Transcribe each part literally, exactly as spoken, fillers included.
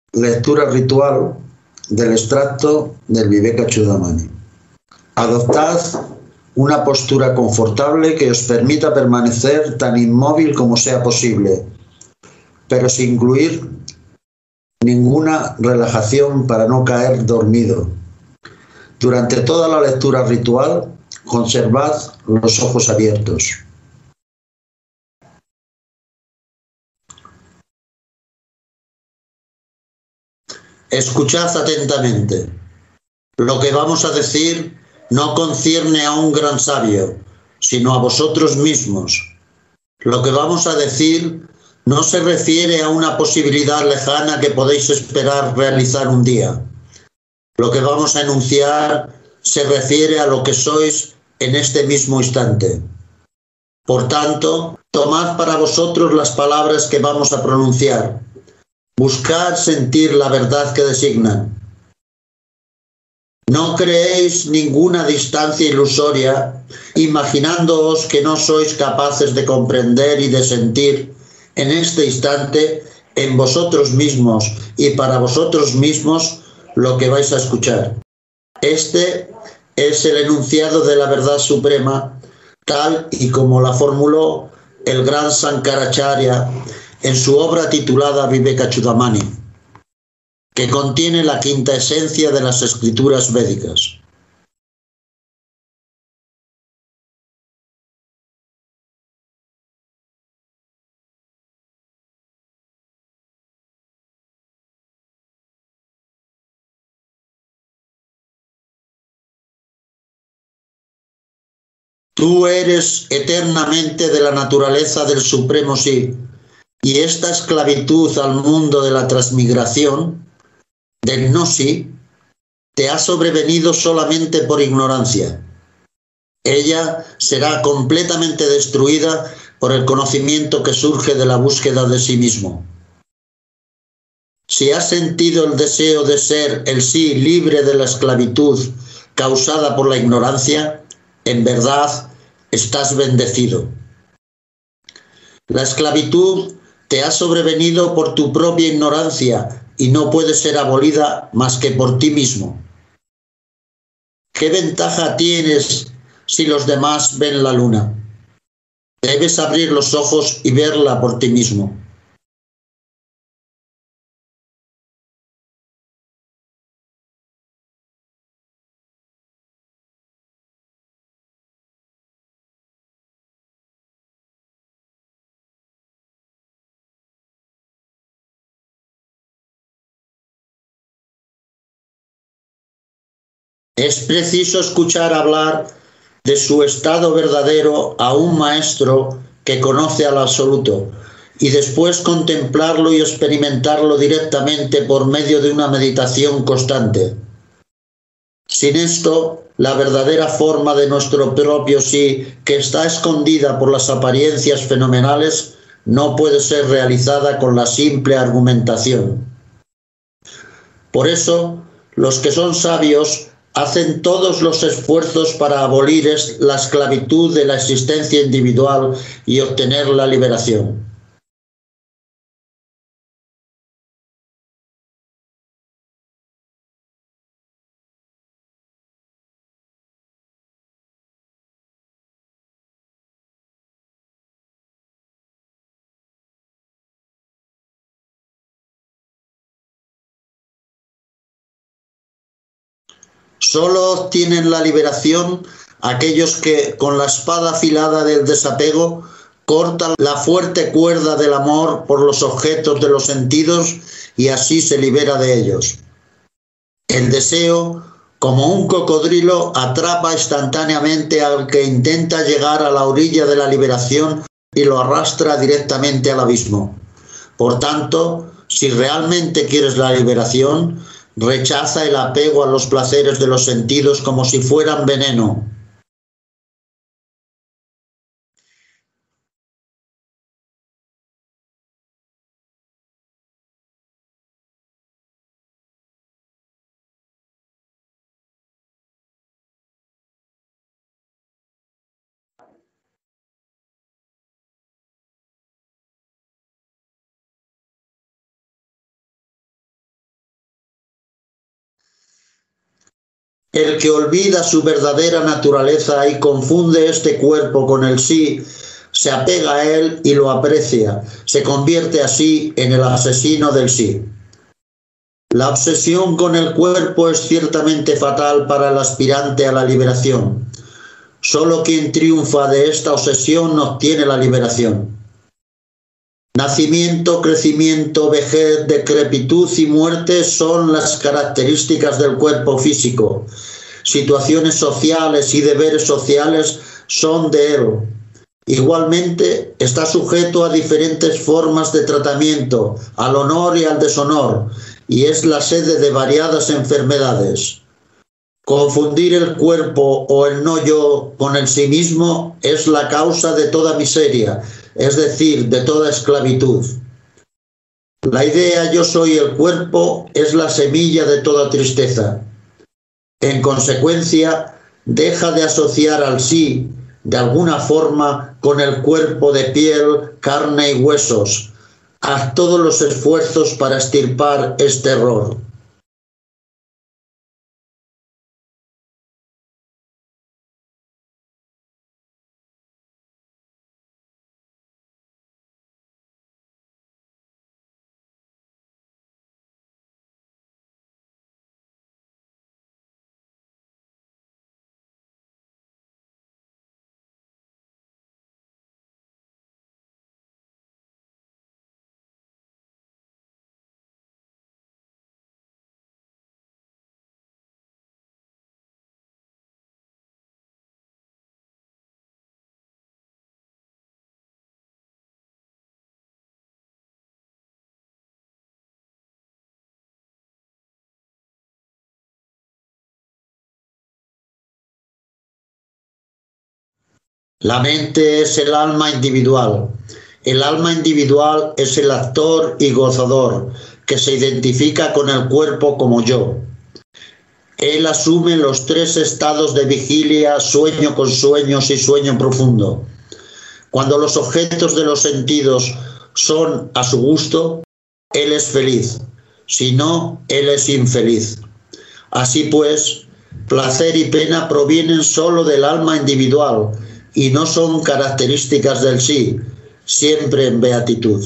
Lectura ritual del extracto del Vivekachudamani. Adoptad una postura confortable que os permita permanecer tan inmóvil como sea posible, pero sin incluir ninguna relajación para no caer dormido. Durante toda la lectura ritual, conservad los ojos abiertos. Escuchad atentamente. Lo que vamos a decir no concierne a un gran sabio, sino a vosotros mismos. Lo que vamos a decir no se refiere a una posibilidad lejana que podéis esperar realizar un día. Lo que vamos a enunciar se refiere a lo que sois en este mismo instante. Por tanto, tomad para vosotros las palabras que vamos a pronunciar. Buscad sentir la verdad que designan. No creéis ninguna distancia ilusoria, imaginándoos que no sois capaces de comprender y de sentir en este instante en vosotros mismos y para vosotros mismos lo que vais a escuchar. Este es el enunciado de la verdad suprema, tal y como la formuló el gran Sankaracharya en su obra titulada Vivekachudamani, que contiene la quinta esencia de las escrituras védicas. Tú eres eternamente de la naturaleza del Supremo Sí, y esta esclavitud al mundo de la transmigración, del no sí, te ha sobrevenido solamente por ignorancia. Ella será completamente destruida por el conocimiento que surge de la búsqueda de sí mismo. Si has sentido el deseo de ser el sí libre de la esclavitud causada por la ignorancia, en verdad estás bendecido. La esclavitud te ha sobrevenido por tu propia ignorancia y no puede ser abolida más que por ti mismo. ¿Qué ventaja tienes si los demás ven la luna? Debes abrir los ojos y verla por ti mismo. Es preciso escuchar hablar de su estado verdadero a un maestro que conoce al absoluto y después contemplarlo y experimentarlo directamente por medio de una meditación constante. Sin esto, la verdadera forma de nuestro propio sí, que está escondida por las apariencias fenomenales, no puede ser realizada con la simple argumentación. Por eso, los que son sabios hacen todos los esfuerzos para abolir la esclavitud de la existencia individual y obtener la liberación. Solo obtienen la liberación aquellos que, con la espada afilada del desapego, cortan la fuerte cuerda del amor por los objetos de los sentidos y así se libera de ellos. El deseo, como un cocodrilo, atrapa instantáneamente al que intenta llegar a la orilla de la liberación y lo arrastra directamente al abismo. Por tanto, si realmente quieres la liberación, rechaza el apego a los placeres de los sentidos como si fueran veneno. El que olvida su verdadera naturaleza y confunde este cuerpo con el sí, se apega a él y lo aprecia, se convierte así en el asesino del sí. La obsesión con el cuerpo es ciertamente fatal para el aspirante a la liberación. Solo quien triunfa de esta obsesión obtiene la liberación. Nacimiento, crecimiento, vejez, decrepitud y muerte son las características del cuerpo físico. Situaciones sociales y deberes sociales son de él. Igualmente, está sujeto a diferentes formas de tratamiento, al honor y al deshonor, y es la sede de variadas enfermedades. Confundir el cuerpo o el no yo con el sí mismo es la causa de toda miseria, es decir, de toda esclavitud. La idea yo soy el cuerpo es la semilla de toda tristeza. En consecuencia, deja de asociar al sí, de alguna forma, con el cuerpo de piel, carne y huesos. Haz todos los esfuerzos para extirpar este error. La mente es el alma individual. El alma individual es el actor y gozador que se identifica con el cuerpo como yo. Él asume los tres estados de vigilia, sueño con sueños y sueño profundo. Cuando los objetos de los sentidos son a su gusto, él es feliz. Si no, él es infeliz. Así pues, placer y pena provienen solo del alma individual y no son características del sí, siempre en beatitud.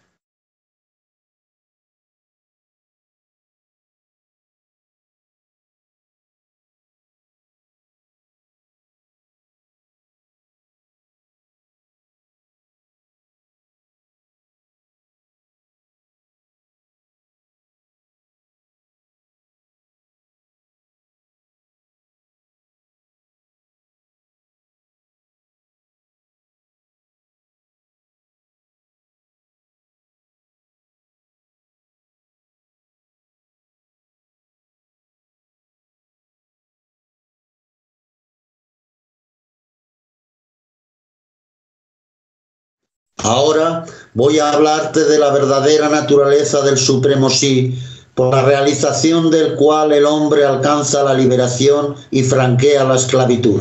Ahora voy a hablarte de la verdadera naturaleza del Supremo Sí, por la realización del cual el hombre alcanza la liberación y franquea la esclavitud.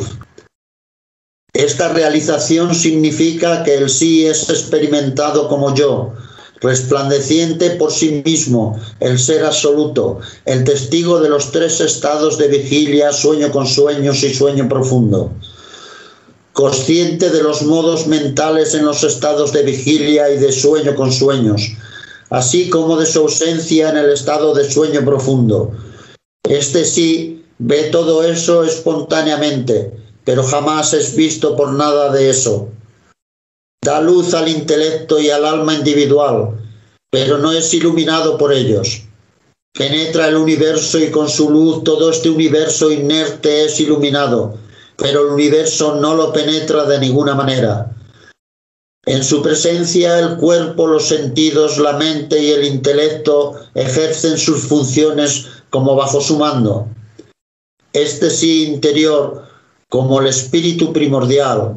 Esta realización significa que el sí es experimentado como yo, resplandeciente por sí mismo, el ser absoluto, el testigo de los tres estados de vigilia, sueño con sueños y sueño profundo. Consciente de los modos mentales en los estados de vigilia y de sueño con sueños, así como de su ausencia en el estado de sueño profundo. Este sí ve todo eso espontáneamente, pero jamás es visto por nada de eso. Da luz al intelecto y al alma individual, pero no es iluminado por ellos. Penetra el universo y con su luz todo este universo inerte es iluminado, pero el universo no lo penetra de ninguna manera. En su presencia el cuerpo, los sentidos, la mente y el intelecto ejercen sus funciones como bajo su mando. Este sí interior, como el espíritu primordial,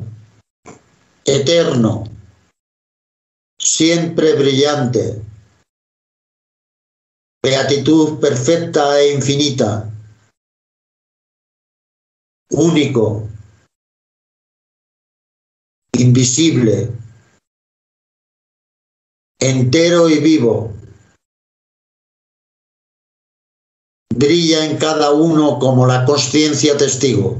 eterno, siempre brillante, beatitud perfecta e infinita, único, invisible, entero y vivo, brilla en cada uno como la consciencia testigo.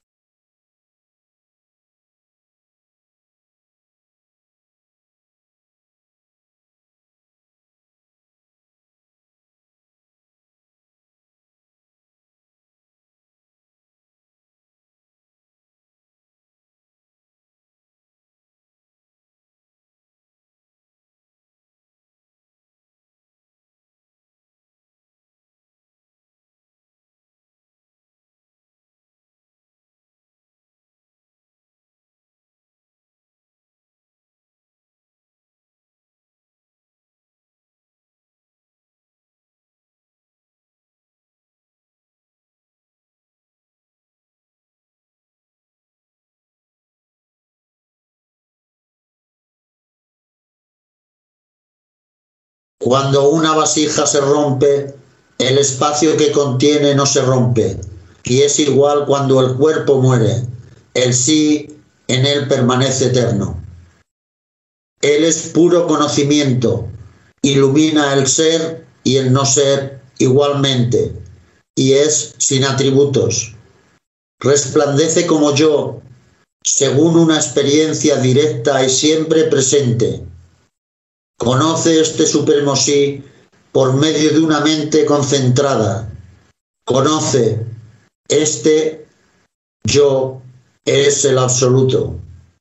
Cuando una vasija se rompe, el espacio que contiene no se rompe, y es igual cuando el cuerpo muere, el sí en él permanece eterno. Él es puro conocimiento, ilumina el ser y el no ser igualmente, y es sin atributos. Resplandece como yo, según una experiencia directa y siempre presente. Conoce este supremo sí por medio de una mente concentrada. Conoce, este yo es el absoluto.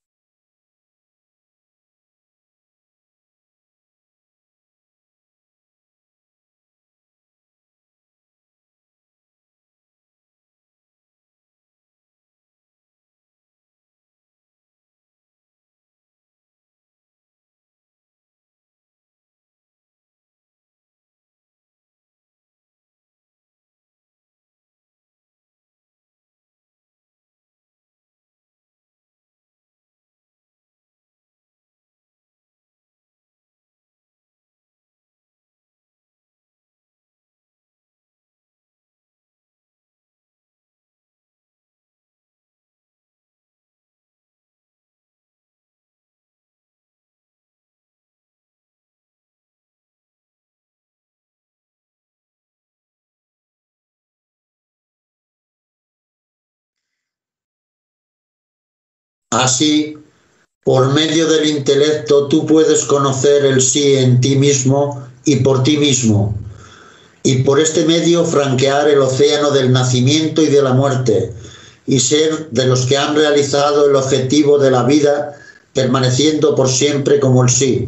Así, por medio del intelecto tú puedes conocer el sí en ti mismo y por ti mismo, y por este medio franquear el océano del nacimiento y de la muerte, y ser de los que han realizado el objetivo de la vida, permaneciendo por siempre como el sí.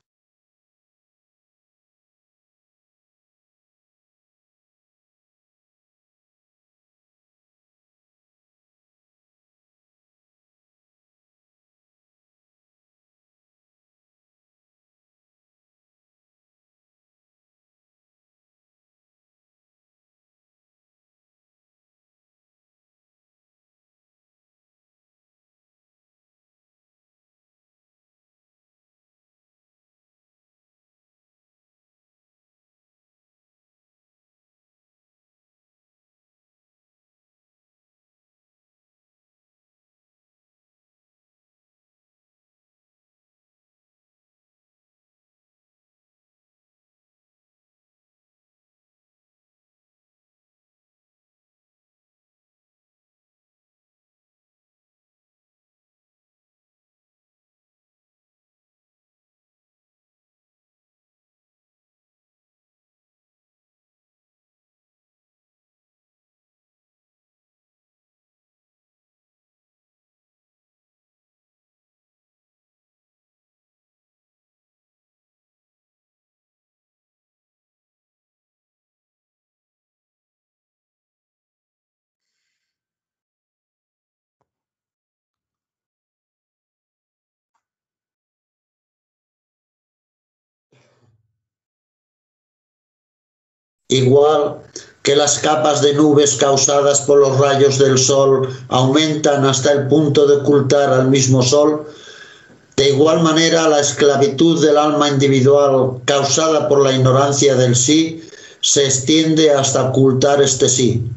Igual que las capas de nubes causadas por los rayos del sol aumentan hasta el punto de ocultar al mismo sol, de igual manera la esclavitud del alma individual causada por la ignorancia del sí se extiende hasta ocultar este sí.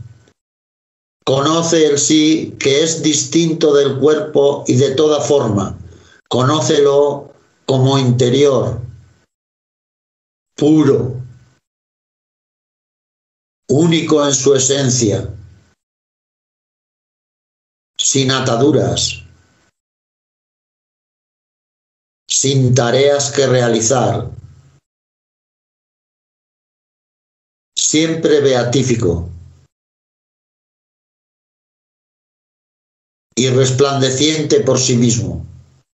Conoce el sí que es distinto del cuerpo y de toda forma. Conócelo como interior, puro, único en su esencia, sin ataduras, sin tareas que realizar, siempre beatífico y resplandeciente por sí mismo.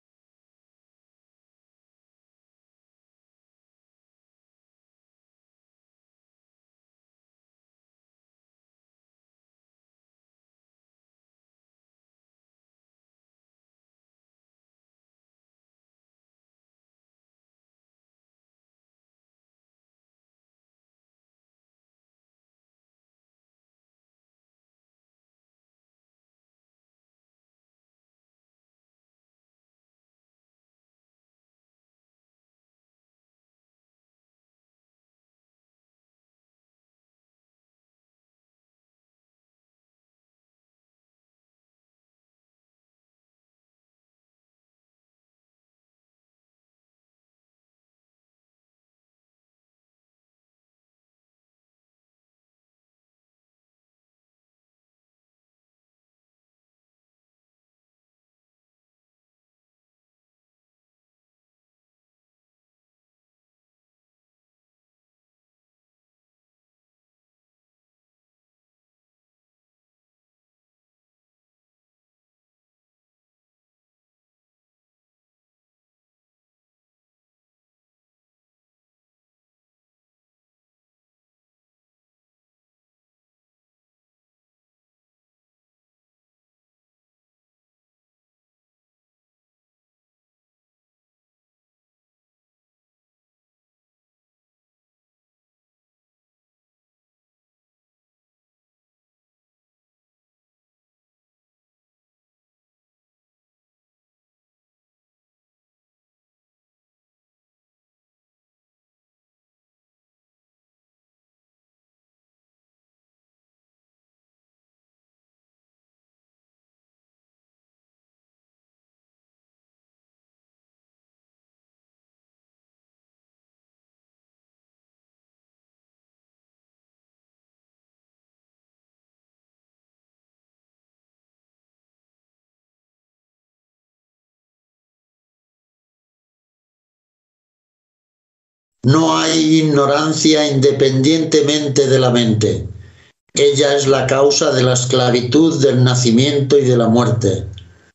No hay ignorancia independientemente de la mente. Ella es la causa de la esclavitud, del nacimiento y de la muerte.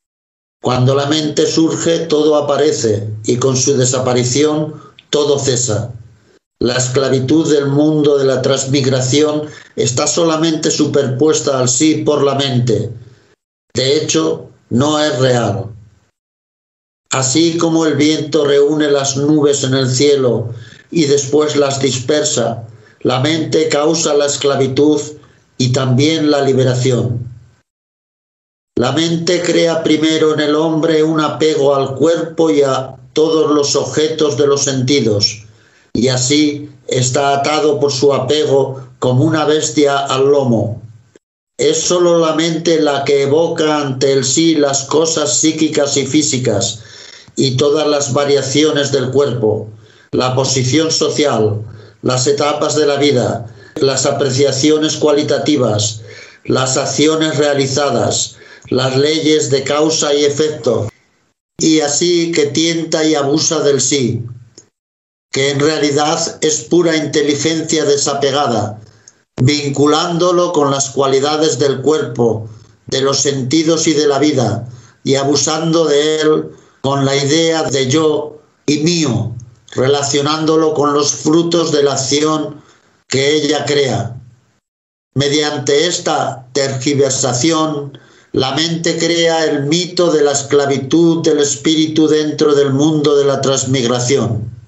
Cuando la mente surge, todo aparece, y con su desaparición, todo cesa. La esclavitud del mundo de la transmigración está solamente superpuesta al sí por la mente. De hecho, no es real. Así como el viento reúne las nubes en el cielo y después las dispersa, la mente causa la esclavitud y también la liberación. La mente crea primero en el hombre un apego al cuerpo y a todos los objetos de los sentidos, y así está atado por su apego como una bestia al lomo. Es sólo la mente la que evoca ante el sí las cosas psíquicas y físicas y todas las variaciones del cuerpo, la posición social, las etapas de la vida, las apreciaciones cualitativas, las acciones realizadas, las leyes de causa y efecto, y así que tienta y abusa del sí, que en realidad es pura inteligencia desapegada, vinculándolo con las cualidades del cuerpo, de los sentidos y de la vida, y abusando de él con la idea de yo y mío, relacionándolo con los frutos de la acción que ella crea. Mediante esta tergiversación, la mente crea el mito de la esclavitud del espíritu dentro del mundo de la transmigración.